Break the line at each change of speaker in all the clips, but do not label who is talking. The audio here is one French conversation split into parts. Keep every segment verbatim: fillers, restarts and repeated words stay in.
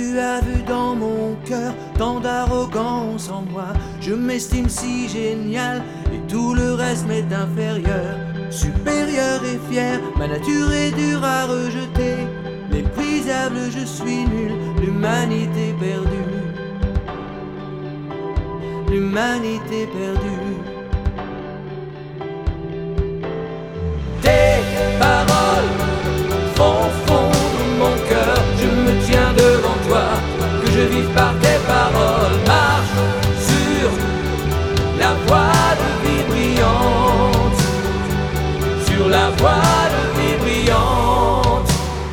Tu as vu dans mon cœur tant d'arrogance en moi. Je m'estime si génial et tout le reste m'est inférieur. Supérieur et fier, ma nature est dure à rejeter. Méprisable, je suis nul, l'humanité perdue. L'humanité perdue. Tes paroles font fondre mon cœur. Je me tiens devant toi, que je vive par tes paroles. Marche sur la voie de vie brillante, sur la voie de vie brillante.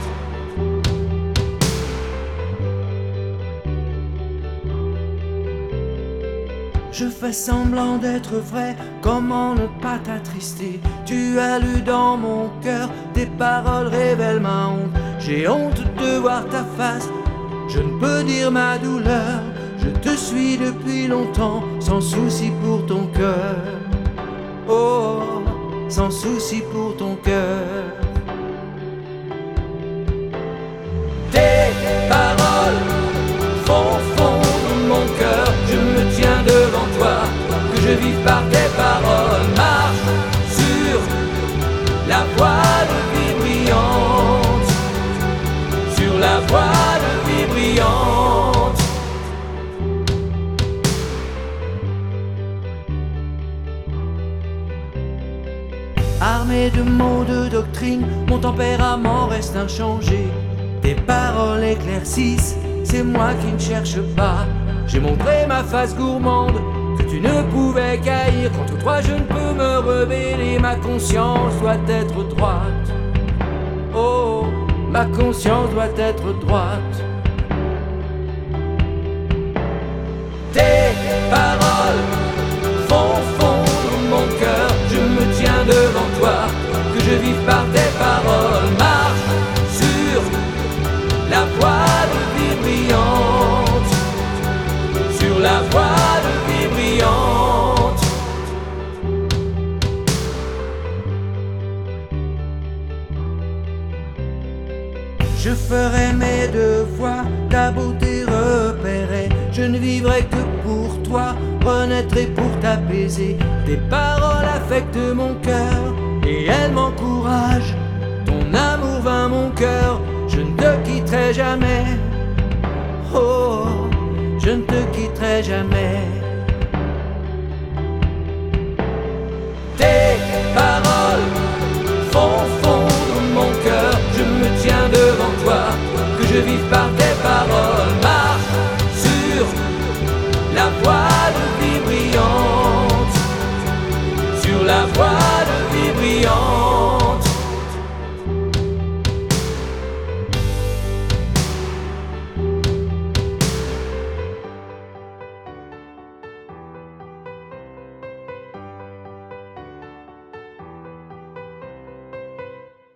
Je fais semblant d'être vrai, comment ne pas t'attrister? Tu as lu dans mon cœur, tes paroles révèlent ma honte. J'ai honte de voir ta face, je ne peux dire ma douleur. Je te suis depuis longtemps, sans souci pour ton cœur. Oh, sans souci pour ton cœur. Tes paroles font fondre mon cœur. Je me tiens devant toi, que je vive par tes paroles. Marche sur la voie de vie brillante, sur la voie de vie brillante. Armé de mots de doctrine, mon tempérament reste inchangé. Tes paroles éclaircissent, c'est moi qui ne cherche pas. J'ai montré ma face gourmande, que tu ne pouvais qu'haïr. Contre toi je ne peux me rebeller, ma conscience doit être droite. Oh, ma conscience doit être droite. Tes paroles font fondre mon cœur. Je me tiens devant toi, que je vive par tes paroles. Marche sur la voie de vie brillante, sur la voie de vie brillante. Je ferai mes devoirs, ta beauté repérée. Je ne vivrai que pour toi, renaîtrai pour t'apaiser. Tes paroles affectent mon cœur et elles m'encouragent. Ton amour vainc mon cœur, je ne te quitterai jamais. Oh, je ne te quitterai jamais. Tes paroles font fondre mon cœur. Je me tiens devant toi, que je vive par tes paroles. Marche sur la voie de vie brillante, sur la voie de vie brillante.